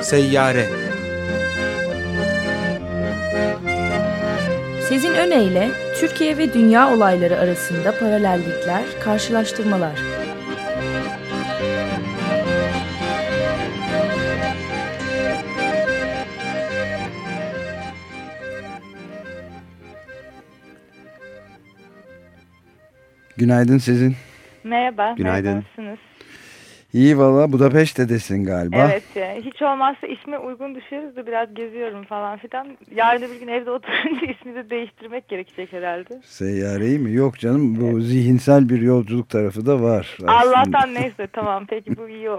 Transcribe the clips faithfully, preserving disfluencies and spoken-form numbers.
Seyyare. Sezin Öne Türkiye ve dünya olayları arasında paralellikler, karşılaştırmalar. Günaydın Sezin. Merhaba. Günaydın. Nasılsınız? İyi valla, Budapeşte'desin galiba. Evet ya. Hiç olmazsa isme uygun düşüyoruz da biraz geziyorum falan filan. Yarın bir gün evde oturunca ismi de değiştirmek gerekecek herhalde. Seyyareyi mi? Yok canım, bu evet. Zihinsel bir yolculuk tarafı da var aslında. Allah'tan neyse, tamam peki, bu iyi o.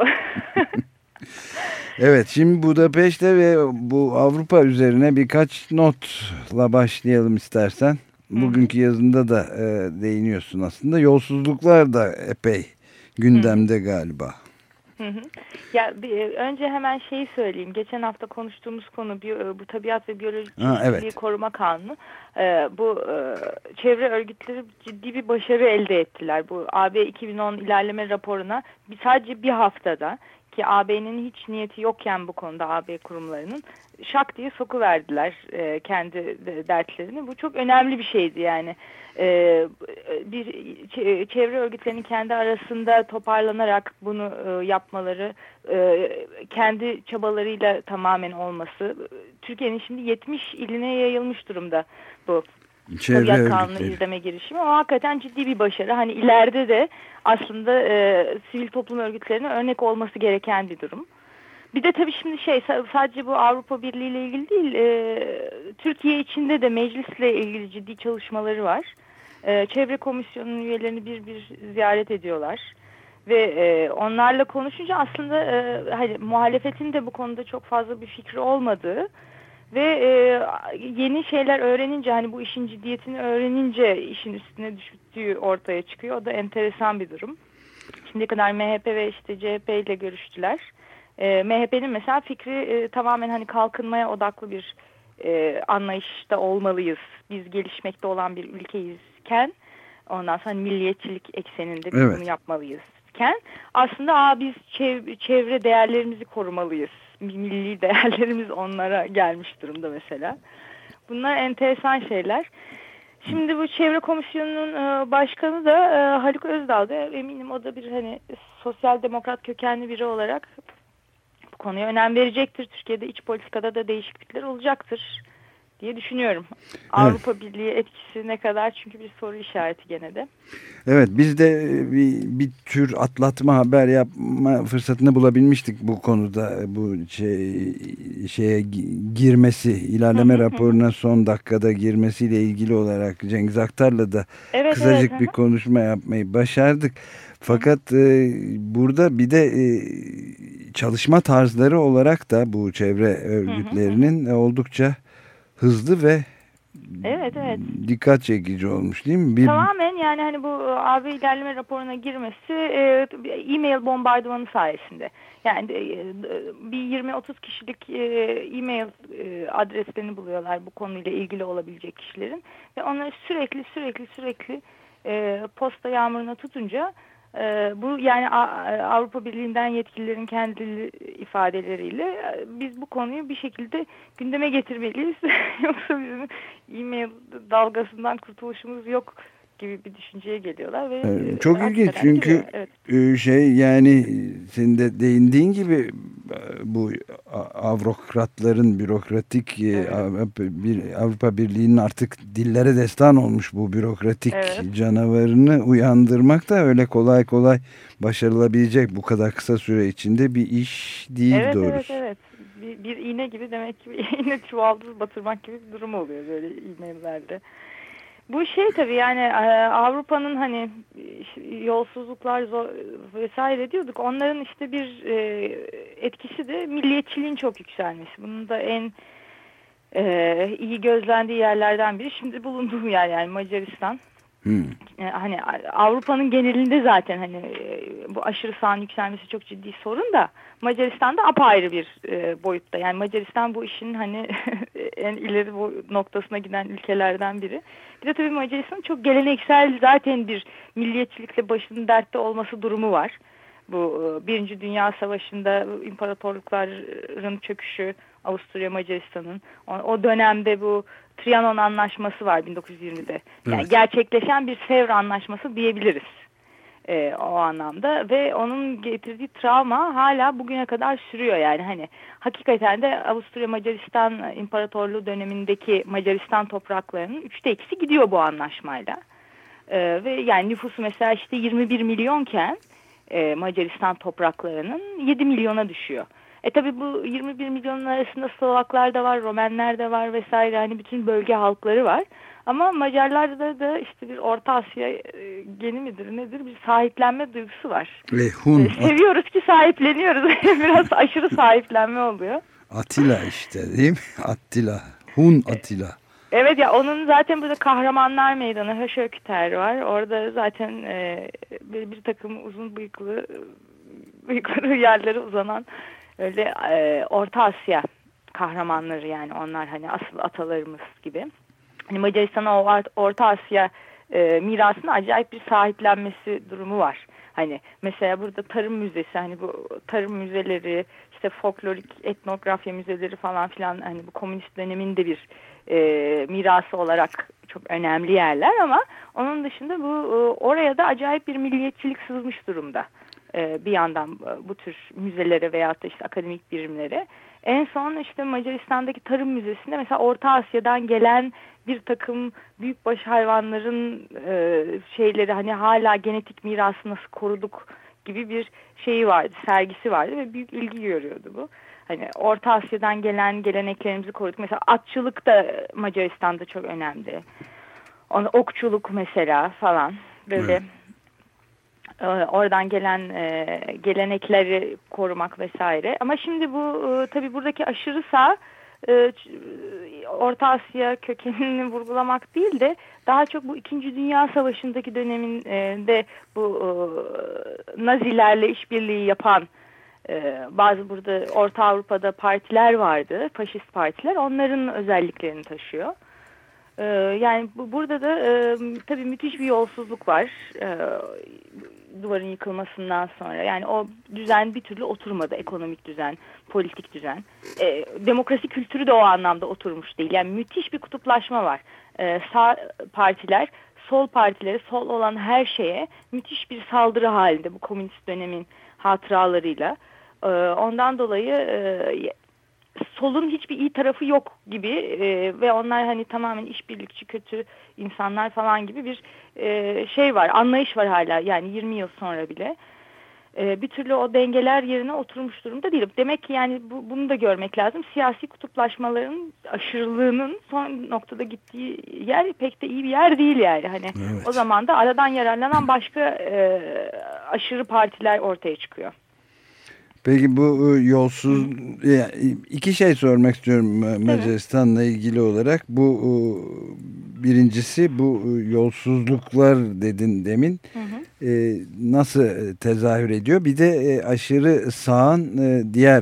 Evet, şimdi Budapeşte ve bu Avrupa üzerine birkaç notla başlayalım istersen. Bugünkü yazında da e, değiniyorsun aslında. Yolsuzluklar da epey gündemde Hı. galiba. Hı hı. Ya bir, önce hemen şeyi söyleyeyim. Geçen hafta konuştuğumuz konu bu, bu Tabiat ve Biyolojik Çeşitliliği evet. Koruma Kanunu. Ee, bu e, çevre örgütleri ciddi bir başarı elde ettiler. Bu A B iki bin on ilerleme raporuna bir, sadece bir haftada, ki A B'nin hiç niyeti yokken bu konuda, A B kurumlarının şak diye sokuverdiler e, kendi dertlerini. Bu çok önemli bir şeydi yani. E, bir çevre örgütlerinin kendi arasında toparlanarak bunu e, yapmaları, e, kendi çabalarıyla tamamen olması. Türkiye'nin şimdi yetmiş iline yayılmış durumda bu Tabiat Kanunu izleme girişimi. O hakikaten ciddi bir başarı. Hani ileride de aslında e, sivil toplum örgütlerine örnek olması gereken bir durum. Bir de tabii şimdi şey, sadece bu Avrupa Birliği ile ilgili değil, e, Türkiye içinde de meclisle ilgili ciddi çalışmaları var. E, Çevre Komisyonu'nun üyelerini bir bir ziyaret ediyorlar. Ve e, onlarla konuşunca aslında e, hani, muhalefetin de bu konuda çok fazla bir fikri olmadığı ve e, yeni şeyler öğrenince, hani bu işin ciddiyetini öğrenince işin üstüne düştüğü ortaya çıkıyor. O da enteresan bir durum. Şimdiye kadar M H P ve işte C H P ile görüştüler. E, M H P'nin mesela fikri e, tamamen hani kalkınmaya odaklı bir e, anlayışta olmalıyız. Biz gelişmekte olan bir ülkeyizken, ondan sonra milliyetçilik ekseninde biz evet. bunu yapmalıyızken, aslında aa, biz çev- çevre değerlerimizi korumalıyız. Milli değerlerimiz onlara gelmiş durumda mesela. Bunlar enteresan şeyler. Şimdi bu Çevre Komisyonu'nun başkanı da Haluk Özdağ'da, eminim o da bir hani sosyal demokrat kökenli biri olarak bu konuya önem verecektir. Türkiye'de iç politikada da değişiklikler olacaktır diye düşünüyorum. Evet. Avrupa Birliği etkisi ne kadar, çünkü bir soru işareti gene de. Evet, biz de bir, bir tür atlatma haber yapma fırsatını bulabilmiştik bu konuda. Bu şey, şeye girmesi, ilerleme raporuna son dakikada girmesiyle ilgili olarak Cengiz Aktar'la da evet, kısacık evet, bir konuşma yapmayı başardık. Fakat e, burada bir de e, çalışma tarzları olarak da bu çevre örgütlerinin oldukça hızlı ve evet, evet. dikkat çekici olmuş değil mi? Bir... Tamamen yani hani bu A B ilerleme raporuna girmesi e, e-mail bombardımanı sayesinde. Yani e, bir yirmi otuz kişilik e, e-mail e, adreslerini buluyorlar bu konuyla ilgili olabilecek kişilerin. Ve onları sürekli sürekli sürekli e, posta yağmuruna tutunca e, bu yani Avrupa Birliği'nden yetkililerin kendi ifadeleriyle biz bu konuyu bir şekilde gündeme getirmeliyiz. Yoksa bizim e-mail dalgasından kurtuluşumuz yok gibi bir düşünceye geliyorlar ve evet, çok ilginç çünkü evet. şey yani senin de değindiğin gibi bu avrokratların bürokratik evet. bir Avrupa Birliği'nin artık dillere destan olmuş bu bürokratik evet. canavarını uyandırmak da öyle kolay kolay başarılabilecek bu kadar kısa süre içinde bir iş değil evet, doğrusu. Evet evet bir, bir iğne gibi, demek ki bir iğne çuvaldız batırmak gibi bir durum oluyor böyle e-maillerde. Bu şey tabii yani Avrupa'nın hani yolsuzluklar zor vesaire diyorduk. Onların işte bir etkisi de milliyetçiliğin çok yükselmesi. Bunun da en iyi gözlendiği yerlerden biri şimdi bulunduğum yer, yani Macaristan. Hmm. Hani Avrupa'nın genelinde zaten hani bu aşırı sağın yükselmesi çok ciddi sorun da Macaristan'da apayrı bir e, boyutta. Yani Macaristan bu işin hani en ileri bu noktasına giden ülkelerden biri. Bir de tabii Macaristan'ın çok geleneksel zaten bir milliyetçilikle başının dertte olması durumu var. bu Birinci Dünya Savaşı'nda imparatorlukların çöküşü, Avusturya Macaristan'ın o, o dönemde bu Trianon Anlaşması var bin dokuz yüz yirmide. Yani evet. Gerçekleşen bir Sevr Anlaşması diyebiliriz. Ee, o anlamda ve onun getirdiği travma hala bugüne kadar sürüyor yani hani hakikaten de Avusturya Macaristan İmparatorluğu dönemindeki Macaristan topraklarının üçte ikisi gidiyor bu anlaşmayla ee, ve yani nüfusu mesela işte yirmi bir milyonken e, Macaristan topraklarının yedi milyona düşüyor. E tabi bu yirmi bir milyonun arasında Slovaklar da var, Romenler de var vesaire hani bütün bölge halkları var. Ama Macarlarda da işte bir Orta Asya e, geni midir nedir bir sahiplenme duygusu var. Ve Hun. E, seviyoruz ki sahipleniyoruz. Biraz aşırı sahiplenme oluyor. Atilla işte değil mi? Attila. Hun Attila. Evet ya onun zaten burada Kahramanlar Meydanı Höşökter var. Orada zaten e, bir, bir takım uzun bıyıklı bıyıkları yerlere uzanan öyle e, Orta Asya kahramanları yani onlar hani asıl atalarımız gibi. Hani Macaristan'ın o Orta Asya e, mirasına acayip bir sahiplenmesi durumu var. Hani mesela burada tarım müzesi, hani bu tarım müzeleri, işte folklorik etnografya müzeleri falan filan hani bu komünist döneminde bir e, mirası olarak çok önemli yerler ama onun dışında bu e, oraya da acayip bir milliyetçilik sızmış durumda. E, bir yandan bu tür müzelere veyahut da işte akademik birimlere. En son işte Macaristan'daki Tarım Müzesi'nde mesela Orta Asya'dan gelen bir takım büyükbaş hayvanların e, şeyleri hani hala genetik mirası nasıl koruduk gibi bir şeyi vardı, sergisi vardı ve büyük ilgi görüyordu bu. Hani Orta Asya'dan gelen geleneklerimizi koruduk. Mesela atçılık da Macaristan'da çok önemli. Onu, okçuluk mesela falan böyle. Evet. Oradan gelen e, gelenekleri korumak vesaire. Ama şimdi bu e, tabii buradaki aşırı sağ e, Orta Asya kökenini vurgulamak değil de daha çok bu İkinci Dünya Savaşı'ndaki döneminde bu e, Nazilerle işbirliği yapan e, bazı burada Orta Avrupa'da partiler vardı, faşist partiler. Onların özelliklerini taşıyor. E, yani bu, burada da e, tabii müthiş bir yolsuzluk var. E, duvarın yıkılmasından sonra yani o düzen bir türlü oturmadı, ekonomik düzen, politik düzen, e, demokrasi kültürü de o anlamda oturmuş değil. Yani müthiş bir kutuplaşma var. E, sağ partiler, sol partileri, sol olan her şeye müthiş bir saldırı halinde bu komünist dönemin hatıralarıyla. E, ondan dolayı e, solun hiçbir iyi tarafı yok gibi e, ve onlar hani tamamen işbirlikçi kötü insanlar falan gibi bir e, şey var, anlayış var hala yani yirmi yıl sonra bile. E, bir türlü o dengeler yerine oturmuş durumda değil. Demek ki yani bu, bunu da görmek lazım. Siyasi kutuplaşmaların aşırılığının son noktada gittiği yer pek de iyi bir yer değil yani. Hani evet. O zaman da aradan yararlanan başka e, aşırı partiler ortaya çıkıyor. Peki bu yolsuz iki şey sormak istiyorum Macaristan'la ilgili olarak. Bu birincisi bu yolsuzluklar dedin demin. Hı hı. E, nasıl tezahür ediyor? Bir de aşırı sağın diğer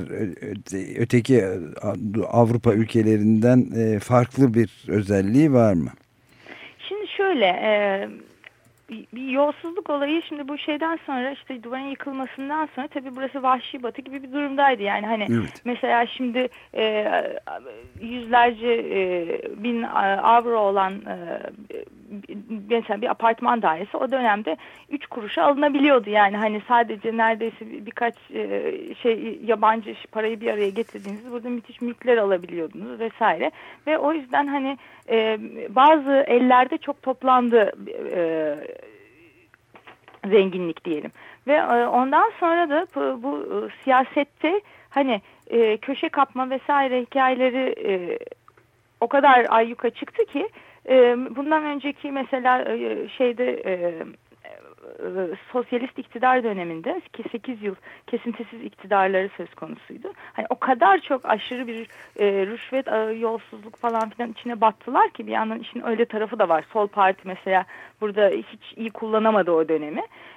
öteki Avrupa ülkelerinden farklı bir özelliği var mı? Şimdi şöyle e bir yolsuzluk olayı şimdi bu şeyden sonra işte duvarın yıkılmasından sonra tabii burası vahşi batı gibi bir durumdaydı. Yani hani evet. Mesela şimdi e, yüzlerce e, bin avro olan e, mesela bir apartman dairesi o dönemde üç kuruşa alınabiliyordu. Yani hani sadece neredeyse birkaç e, şey yabancı parayı bir araya getirdiğinizde burada müthiş mülkler alabiliyordunuz vesaire. Ve o yüzden hani e, bazı ellerde çok toplandı e, zenginlik diyelim. Ve e, ondan sonra da bu, bu e, siyasette hani e, köşe kapma vesaire hikayeleri e, o kadar ayyuka çıktı ki e, bundan önceki mesela e, şeyde e, sosyalist iktidar döneminde ki sekiz yıl kesintisiz iktidarları söz konusuydu. Hani o kadar çok aşırı bir e, rüşvet, e, yolsuzluk falan filan içine battılar ki bir yandan işin öyle tarafı da var. Sol parti mesela burada hiç iyi kullanamadı o dönemi.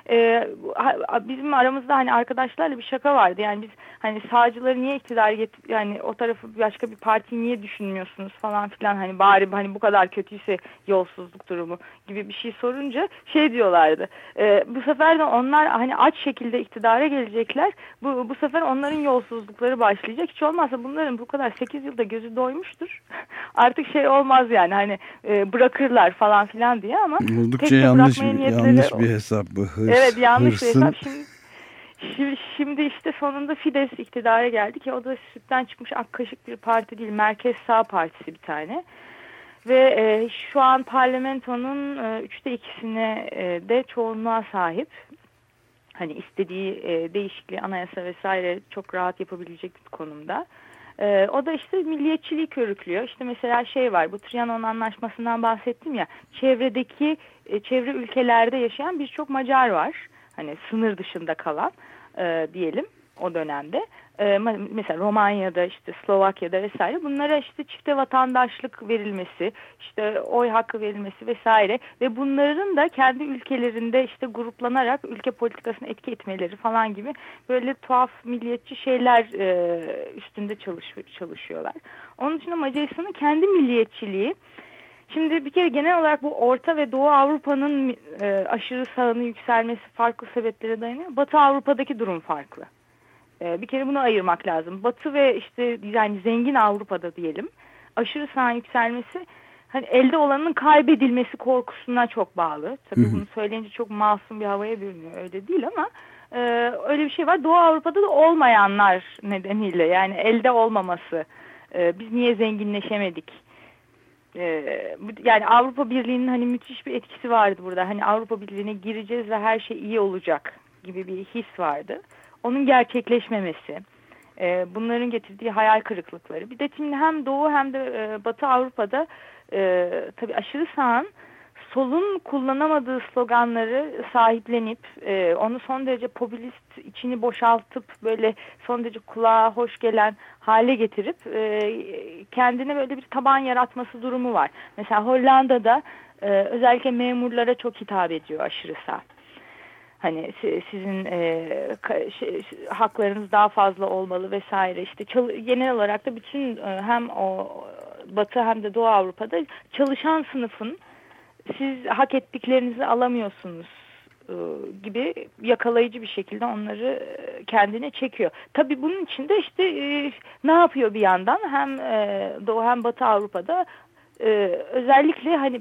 e, bizim aramızda hani arkadaşlarla bir şaka vardı. Yani biz hani sağcıları niye iktidar get yani o tarafı başka bir partiyi niye düşünmüyorsunuz falan filan, hani bari hani bu kadar kötüyse yolsuzluk durumu gibi bir şey sorunca şey diyorlardı. E, bu sefer de onlar hani aç şekilde iktidara gelecekler. Bu bu sefer onların yolsuzlukları başlayacak. Hiç olmazsa bunların bu kadar sekiz yılda gözü doymuştur. Artık şey olmaz yani hani e, bırakırlar falan filan diye, ama oldukça yanlış, yanlış bir hesap bu. Hırs, evet, yanlış hırsın... bir hesap. Şimdi, şimdi, şimdi işte sonunda Fidesz iktidara geldi ki o da sütten çıkmış ak kaşık bir parti değil. Merkez Sağ Partisi bir tane. Ve e, şu an parlamentonun e, üçte ikisine e, de çoğunluğa sahip. Hani istediği e, değişikliği, anayasa vesaire çok rahat yapabilecek bir konumda. E, o da işte milliyetçiliği körüklüyor. İşte mesela şey var, bu Trianon Anlaşması'ndan bahsettim ya, çevredeki e, çevre ülkelerde yaşayan birçok Macar var. Hani sınır dışında kalan e, diyelim o dönemde. E, mesela Romanya'da, işte Slovakya'da vesaire, bunlara işte çifte vatandaşlık verilmesi, işte oy hakkı verilmesi vesaire ve bunların da kendi ülkelerinde işte gruplanarak ülke politikasına etki etmeleri falan gibi böyle tuhaf milliyetçi şeyler e, üstünde çalış, çalışıyorlar. Onun dışında Macaristan'ın kendi milliyetçiliği, şimdi bir kere genel olarak bu Orta ve Doğu Avrupa'nın e, aşırı sağının yükselmesi farklı sebeplere dayanıyor. Batı Avrupa'daki durum farklı. E, bir kere bunu ayırmak lazım. Batı ve işte yani zengin Avrupa'da diyelim, aşırı sağın yükselmesi hani elde olanın kaybedilmesi korkusuna çok bağlı. Tabii bunu söyleyince çok masum bir havaya bürünüyor. Öyle değil ama e, öyle bir şey var. Doğu Avrupa'da da olmayanlar nedeniyle, yani elde olmaması. E, biz niye zenginleşemedik? Yani Avrupa Birliği'nin hani müthiş bir etkisi vardı burada. Hani Avrupa Birliği'ne gireceğiz ve her şey iyi olacak gibi bir his vardı. Onun gerçekleşmemesi, bunların getirdiği hayal kırıklıkları. Bir de şimdi hem Doğu hem de Batı Avrupa'da tabii aşırı sağın solun kullanamadığı sloganları sahiplenip onu son derece popülist, içini boşaltıp böyle son derece kulağa hoş gelen hale getirip kendine böyle bir taban yaratması durumu var. Mesela Hollanda'da özellikle memurlara çok hitap ediyor aşırı sağ. Hani sizin e, şey, haklarınız daha fazla olmalı vesaire. İşte çal, genel olarak da bütün e, hem o Batı hem de Doğu Avrupa'da çalışan sınıfın siz hak ettiklerinizi alamıyorsunuz e, gibi yakalayıcı bir şekilde onları e, kendine çekiyor. Tabii bunun için de işte e, ne yapıyor bir yandan hem e, Doğu hem Batı Avrupa'da e, özellikle hani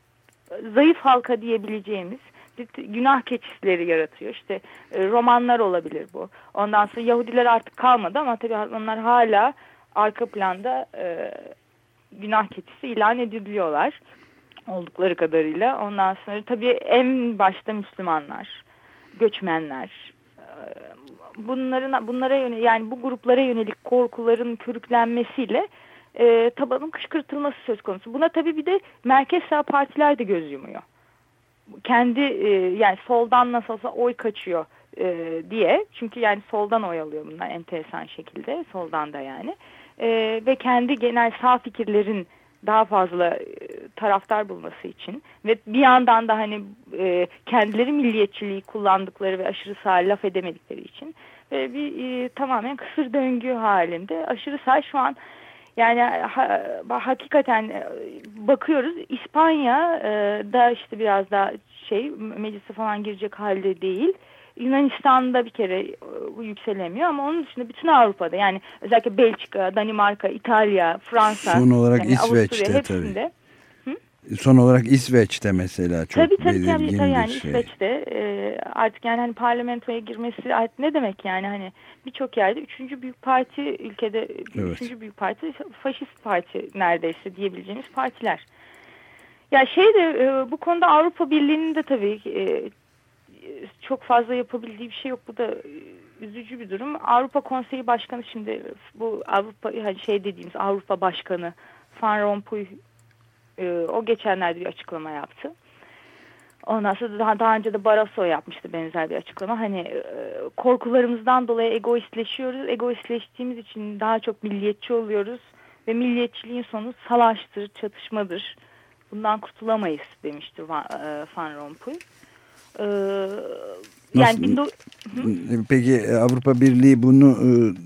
zayıf halka diyebileceğimiz günah keçileri yaratıyor. İşte e, romanlar olabilir bu. Ondan sonra Yahudiler artık kalmadı ama tabii onlar hala arka planda e, günah keçisi ilan ediliyorlar oldukları kadarıyla. Ondan sonra tabii en başta Müslümanlar, göçmenler, e, bunların bunlara yönelik, yani bu gruplara yönelik korkuların körüklenmesiyle e, tabanın kışkırtılması söz konusu. Buna tabii bir de merkez sağ partiler de göz yumuyor. Kendi e, yani soldan nasıl olsa oy kaçıyor e, diye. Çünkü yani soldan oy alıyor bunlar enteresan şekilde. Soldan da yani. E, ve kendi genel sağ fikirlerin daha fazla e, taraftar bulması için ve bir yandan da hani e, kendileri milliyetçiliği kullandıkları ve aşırı sağ laf edemedikleri için ve bir e, tamamen kısır döngü halinde aşırı sağ şu an. Yani ha, hakikaten bakıyoruz İspanya'da işte biraz daha şey meclise falan girecek halde değil. Yunanistan'da bir kere yükselemiyor ama onun dışında bütün Avrupa'da, yani özellikle Belçika, Danimarka, İtalya, Fransa, son olarak yani İsveç'te hepsinde. Tabii. Son olarak İsveç'te mesela çok tabii, tabii, belirgin tabii, tabii, yani bir şey. İsveç'te e, artık yani hani parlamentoya girmesi artık ne demek yani, hani birçok yerde üçüncü büyük parti ülkede evet. Üçüncü büyük parti faşist parti neredeyse diyebileceğimiz partiler. Ya şey de e, bu konuda Avrupa Birliği'nin de tabii e, çok fazla yapabildiği bir şey yok. Bu da e, üzücü bir durum. Avrupa Konseyi Başkanı şimdi bu Avrupa hani şey dediğimiz Avrupa Başkanı Van Rompuy e, o geçenlerde bir açıklama yaptı. Ondan sonra daha, daha önce de Barroso yapmıştı benzer bir açıklama. Hani e, korkularımızdan dolayı egoistleşiyoruz. Egoistleştiğimiz için daha çok milliyetçi oluyoruz. Ve milliyetçiliğin sonu savaştır, çatışmadır. Bundan kurtulamayız demişti Van, e, Van Rompuy. E, Nasıl, yani, peki Avrupa Birliği bunu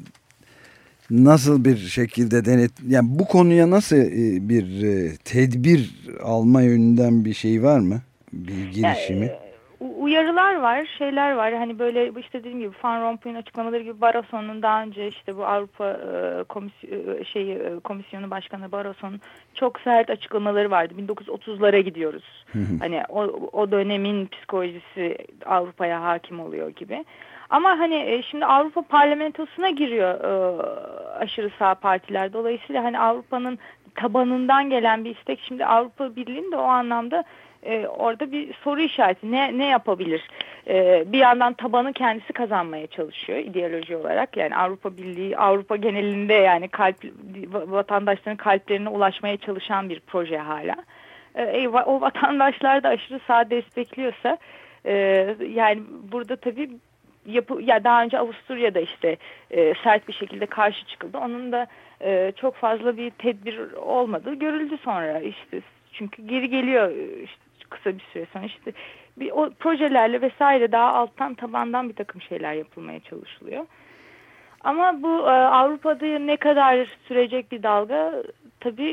nasıl bir şekilde denet, yani bu konuya nasıl bir tedbir alma yönünden bir şey var mı? Bir girişimi? Yani, uyarılar var, şeyler var. Hani böyle işte dediğim gibi Van Rompuy'un açıklamaları gibi Barroso'nun daha önce işte bu Avrupa e, komisyonu, şey, e, Komisyonu Başkanı Barroso'nun çok sert açıklamaları vardı. bin dokuz yüz otuzlara gidiyoruz. Hı hı. Hani o, o dönemin psikolojisi Avrupa'ya hakim oluyor gibi. Ama hani e, şimdi Avrupa Parlamentosu'na giriyor e, aşırı sağ partiler. Dolayısıyla hani Avrupa'nın tabanından gelen bir istek. Şimdi Avrupa Birliği'nin de o anlamda Ee, orada bir soru işareti. Ne ne yapabilir? Ee, bir yandan tabanı kendisi kazanmaya çalışıyor ideoloji olarak. Yani Avrupa Birliği, Avrupa genelinde yani kalp vatandaşların kalplerine ulaşmaya çalışan bir proje hala. Ee, o vatandaşlar da aşırı sağ destekliyorsa e, yani burada tabii yapı, ya daha önce Avusturya'da işte e, sert bir şekilde karşı çıkıldı. Onun da e, çok fazla bir tedbir olmadığı görüldü sonra işte. Çünkü geri geliyor işte kısa bir süre sonra işte bir o projelerle vesaire daha alttan tabandan bir takım şeyler yapılmaya çalışılıyor. Ama bu e, Avrupa'da ne kadar sürecek bir dalga tabii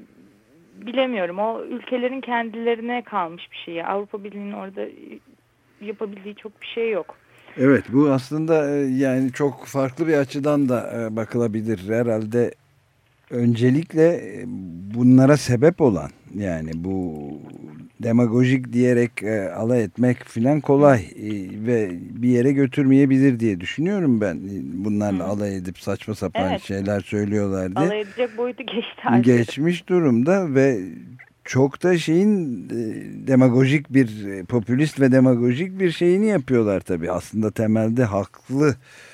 e, bilemiyorum. O ülkelerin kendilerine kalmış bir şey. Avrupa Birliği'nin orada yapabildiği çok bir şey yok. Evet, bu aslında yani çok farklı bir açıdan da bakılabilir herhalde. Öncelikle bunlara sebep olan, yani bu demagojik diyerek e, alay etmek filan kolay e, ve bir yere götürmeyebilir diye düşünüyorum ben. Bunlarla Hı. alay edip saçma sapan evet. şeyler söylüyorlar diye. Alay edecek boyutu geçti artık. Geçmiş durumda ve çok da şeyin e, demagojik bir, popülist ve demagojik bir şeyini yapıyorlar tabii. Aslında temelde haklı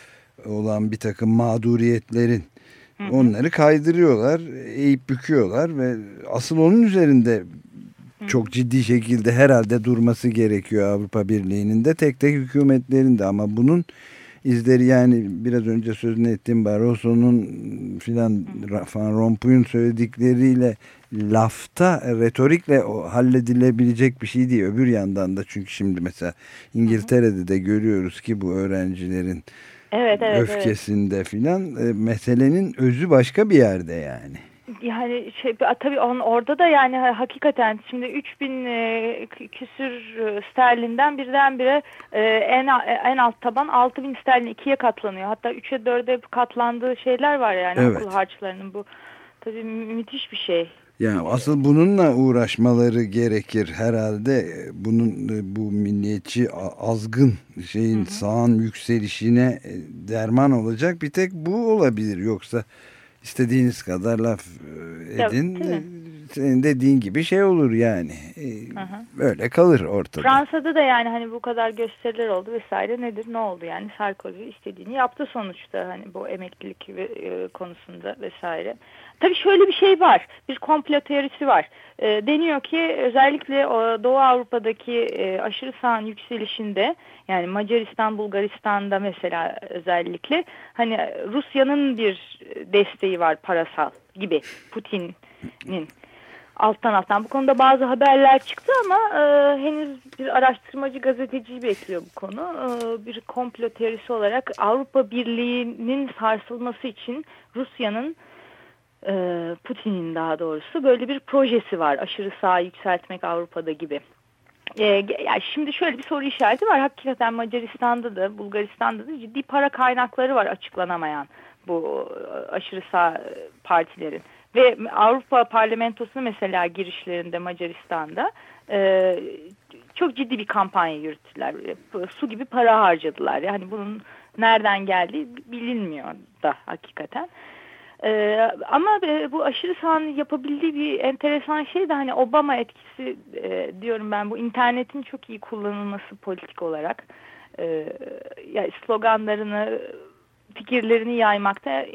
olan bir takım mağduriyetlerin onları kaydırıyorlar, eğip büküyorlar ve asıl onun üzerinde çok ciddi şekilde herhalde durması gerekiyor Avrupa Birliği'nin de, tek tek hükümetlerin de. Ama bunun izleri, yani biraz önce sözünü ettiğim Barroso'nun filan, Van Rompuy'un söyledikleriyle lafta, retorikle halledilebilecek bir şey değil. Öbür yandan da, çünkü şimdi mesela İngiltere'de de görüyoruz ki bu öğrencilerin Evet, evet, öfkesinde evet. filan e, meselenin özü başka bir yerde yani. Yani şey tabii on, orada da yani hakikaten şimdi üç bin e, küsür sterlinden birdenbire e, en en alt taban altı bin sterlin ikiye katlanıyor. Hatta üçe dörde katlandığı şeyler var yani evet. okul harçlarının. Bu tabii müthiş bir şey. Yani asıl bununla uğraşmaları gerekir herhalde. Bunun bu milliyetçi azgın şeyin, hı hı. sağın yükselişine derman olacak bir tek bu olabilir. Yoksa istediğiniz kadar laf edin. Tabii, senin dediğin gibi şey olur yani. Hı hı. Böyle kalır ortada. Fransa'da da yani hani bu kadar gösteriler oldu vesaire, nedir ne oldu yani Sarkozy istediğini yaptı sonuçta hani bu emeklilik e, konusunda vesaire. Tabii şöyle bir şey var, bir komplo teorisi var. E, deniyor ki özellikle o Doğu Avrupa'daki e, aşırı sağın yükselişinde, yani Macaristan, Bulgaristan'da mesela özellikle hani Rusya'nın bir desteği var parasal gibi, Putin'in. Alttan alttan bu konuda bazı haberler çıktı ama e, henüz bir araştırmacı gazeteciyi bekliyor bu konu. E, bir komplo teorisi olarak Avrupa Birliği'nin sarsılması için Rusya'nın, e, Putin'in daha doğrusu böyle bir projesi var. Aşırı sağa yükseltmek Avrupa'da gibi. E, yani şimdi şöyle bir soru işareti var. Hakikaten Macaristan'da da Bulgaristan'da da ciddi para kaynakları var açıklanamayan bu aşırı sağ partilerin. Ve Avrupa Parlamentosu'na mesela girişlerinde Macaristan'da e, çok ciddi bir kampanya yürüttüler. Su gibi para harcadılar. Yani bunun nereden geldiği bilinmiyor da hakikaten. E, ama e, bu aşırı sağın yapabildiği bir enteresan şey de hani Obama etkisi e, diyorum ben, bu internetin çok iyi kullanılması politik olarak. E, yani sloganlarını, fikirlerini yaymakta,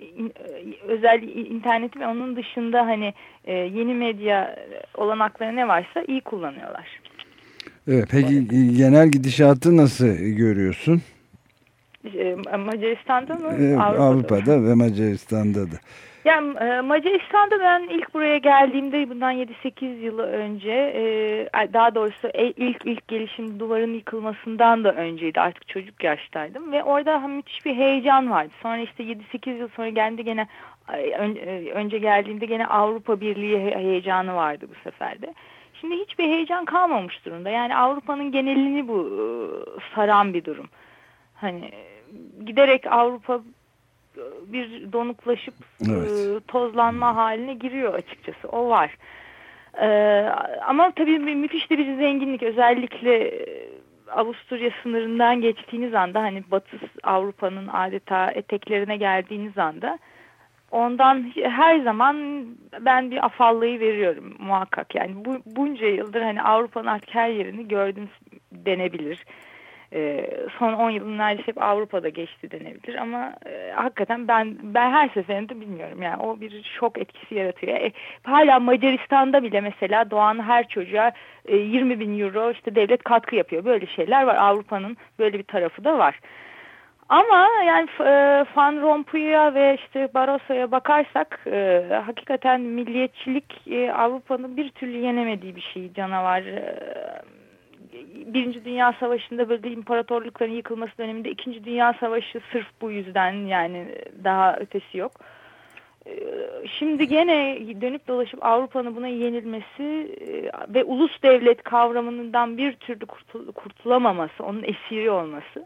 özel interneti ve onun dışında hani yeni medya olanakları ne varsa iyi kullanıyorlar. Evet, peki evet. Genel gidişatı nasıl görüyorsun? Macaristan'da mı? Evet, Avrupa'da, Avrupa'da ve Macaristan'da da. Yani Macaristan'da ben ilk buraya geldiğimde bundan yedi sekiz yıl önce, daha doğrusu ilk ilk gelişim duvarın yıkılmasından da önceydi, artık çocuk yaştaydım ve orada müthiş bir heyecan vardı. Sonra işte yedi sekiz yıl sonra geldi gene, önce geldiğimde gene Avrupa Birliği heyecanı vardı bu sefer de. Şimdi hiçbir heyecan kalmamış durumda. Yani Avrupa'nın genelini bu saran bir durum. Hani giderek Avrupa bir donuklaşıp evet. e, tozlanma haline giriyor açıkçası. O var. E, ama tabii bir, müthiş de bir zenginlik. Özellikle Avusturya sınırından geçtiğiniz anda, hani Batı Avrupa'nın adeta eteklerine geldiğiniz anda, ondan her zaman ben bir afallayı veriyorum muhakkak. Yani bu, bunca yıldır hani Avrupa'nın artık her yerini gördüm denebilir. Ee, son on yılın neredeyse hep Avrupa'da geçti denebilir ama e, hakikaten ben ben her seferinde bilmiyorum yani o bir şok etkisi yaratıyor. E, hala Macaristan'da bile mesela doğan her çocuğa e, yirmi bin euro işte devlet katkı yapıyor. Böyle şeyler var. Avrupa'nın böyle bir tarafı da var. Ama yani e, Van Rompuy'a ve işte Barroso'ya bakarsak e, hakikaten milliyetçilik e, Avrupa'nın bir türlü yenemediği bir şey, canavar. E, Birinci Dünya Savaşı'nda böyle imparatorlukların yıkılması döneminde, İkinci Dünya Savaşı sırf bu yüzden, yani daha ötesi yok. Şimdi gene dönüp dolaşıp Avrupa'nın buna yenilmesi ve ulus devlet kavramından bir türlü kurtul kurtulamaması, onun esiri olması.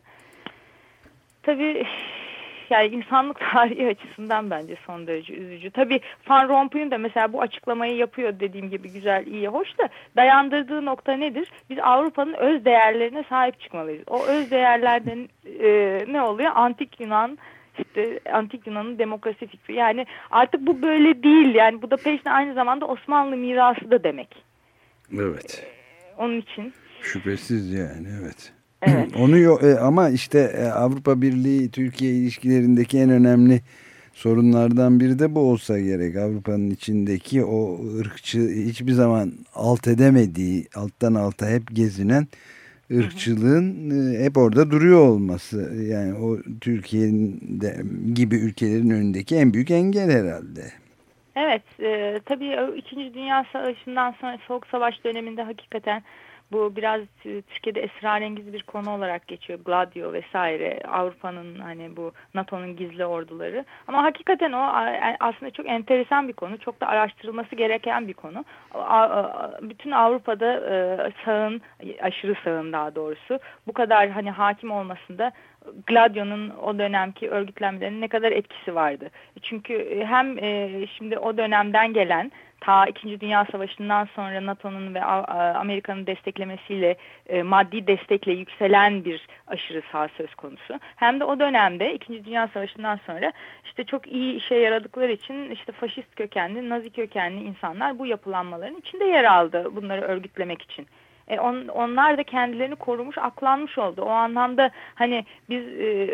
Tabii yani insanlık tarihi açısından bence son derece üzücü. Tabii Van Rompuy'un da mesela bu açıklamayı yapıyor, dediğim gibi güzel, iyi, hoş da dayandırdığı nokta nedir? Biz Avrupa'nın öz değerlerine sahip çıkmalıyız. O öz değerlerden e, ne oluyor? Antik Yunan, işte Antik Yunan'ın demokrasi fikri. Yani artık bu böyle değil. Yani bu da peşine aynı zamanda Osmanlı mirası da demek. Evet. E, onun için. Şüphesiz yani, evet. Evet. Onu yok ama işte Avrupa Birliği Türkiye ilişkilerindeki en önemli sorunlardan biri de bu olsa gerek. Avrupa'nın içindeki o ırkçı, hiçbir zaman alt edemediği, alttan alta hep gezinen ırkçılığın hı hı. hep orada duruyor olması. Yani o Türkiye'nin de gibi ülkelerin önündeki en büyük engel herhalde. Evet, e, tabii İkinci Dünya Savaşı'ndan sonra Soğuk Savaş döneminde hakikaten bu biraz Türkiye'de esrarengiz bir konu olarak geçiyor. Gladio vesaire, Avrupa'nın hani bu NATO'nun gizli orduları. Ama hakikaten o aslında çok enteresan bir konu. Çok da araştırılması gereken bir konu. Bütün Avrupa'da sağın, aşırı sağın daha doğrusu, bu kadar hani hakim olmasında Gladio'nun o dönemki örgütlenmelerinin ne kadar etkisi vardı. Çünkü hem şimdi o dönemden gelen, ta İkinci Dünya Savaşı'ndan sonra NATO'nun ve Amerika'nın desteklemesiyle maddi destekle yükselen bir aşırı sağ söz konusu. Hem de o dönemde İkinci Dünya Savaşı'ndan sonra işte çok iyi işe yaradıkları için işte faşist kökenli, Nazi kökenli insanlar bu yapılanmaların içinde yer aldı bunları örgütlemek için. E on, onlar da kendilerini korumuş, aklanmış oldu. O anlamda hani biz e,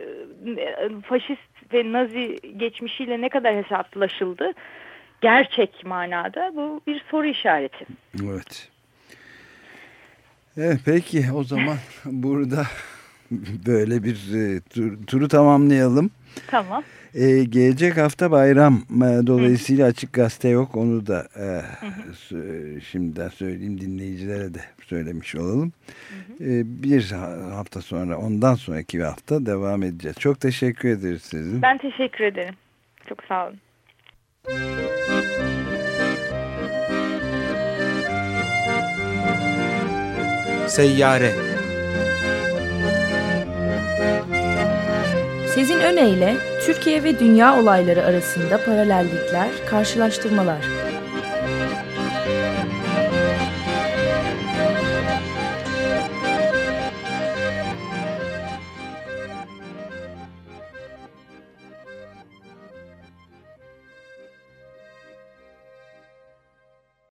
faşist ve Nazi geçmişiyle ne kadar hesaplaşıldı? Gerçek manada bu bir soru işareti. Evet. Evet, peki o zaman burada böyle bir e, tur, turu tamamlayalım. Tamam. Ee, gelecek hafta bayram, dolayısıyla Açık Gazete yok, onu da e, şimdiden söyleyeyim, dinleyicilere de söylemiş olalım. Hı hı. Ee, bir hafta sonra, ondan sonraki bir hafta devam edeceğiz. Çok teşekkür ederiz sizin. Ben teşekkür ederim. Çok sağ olun. Seyyare. Sezin Öne ile Türkiye ve dünya olayları arasında paralellikler, karşılaştırmalar.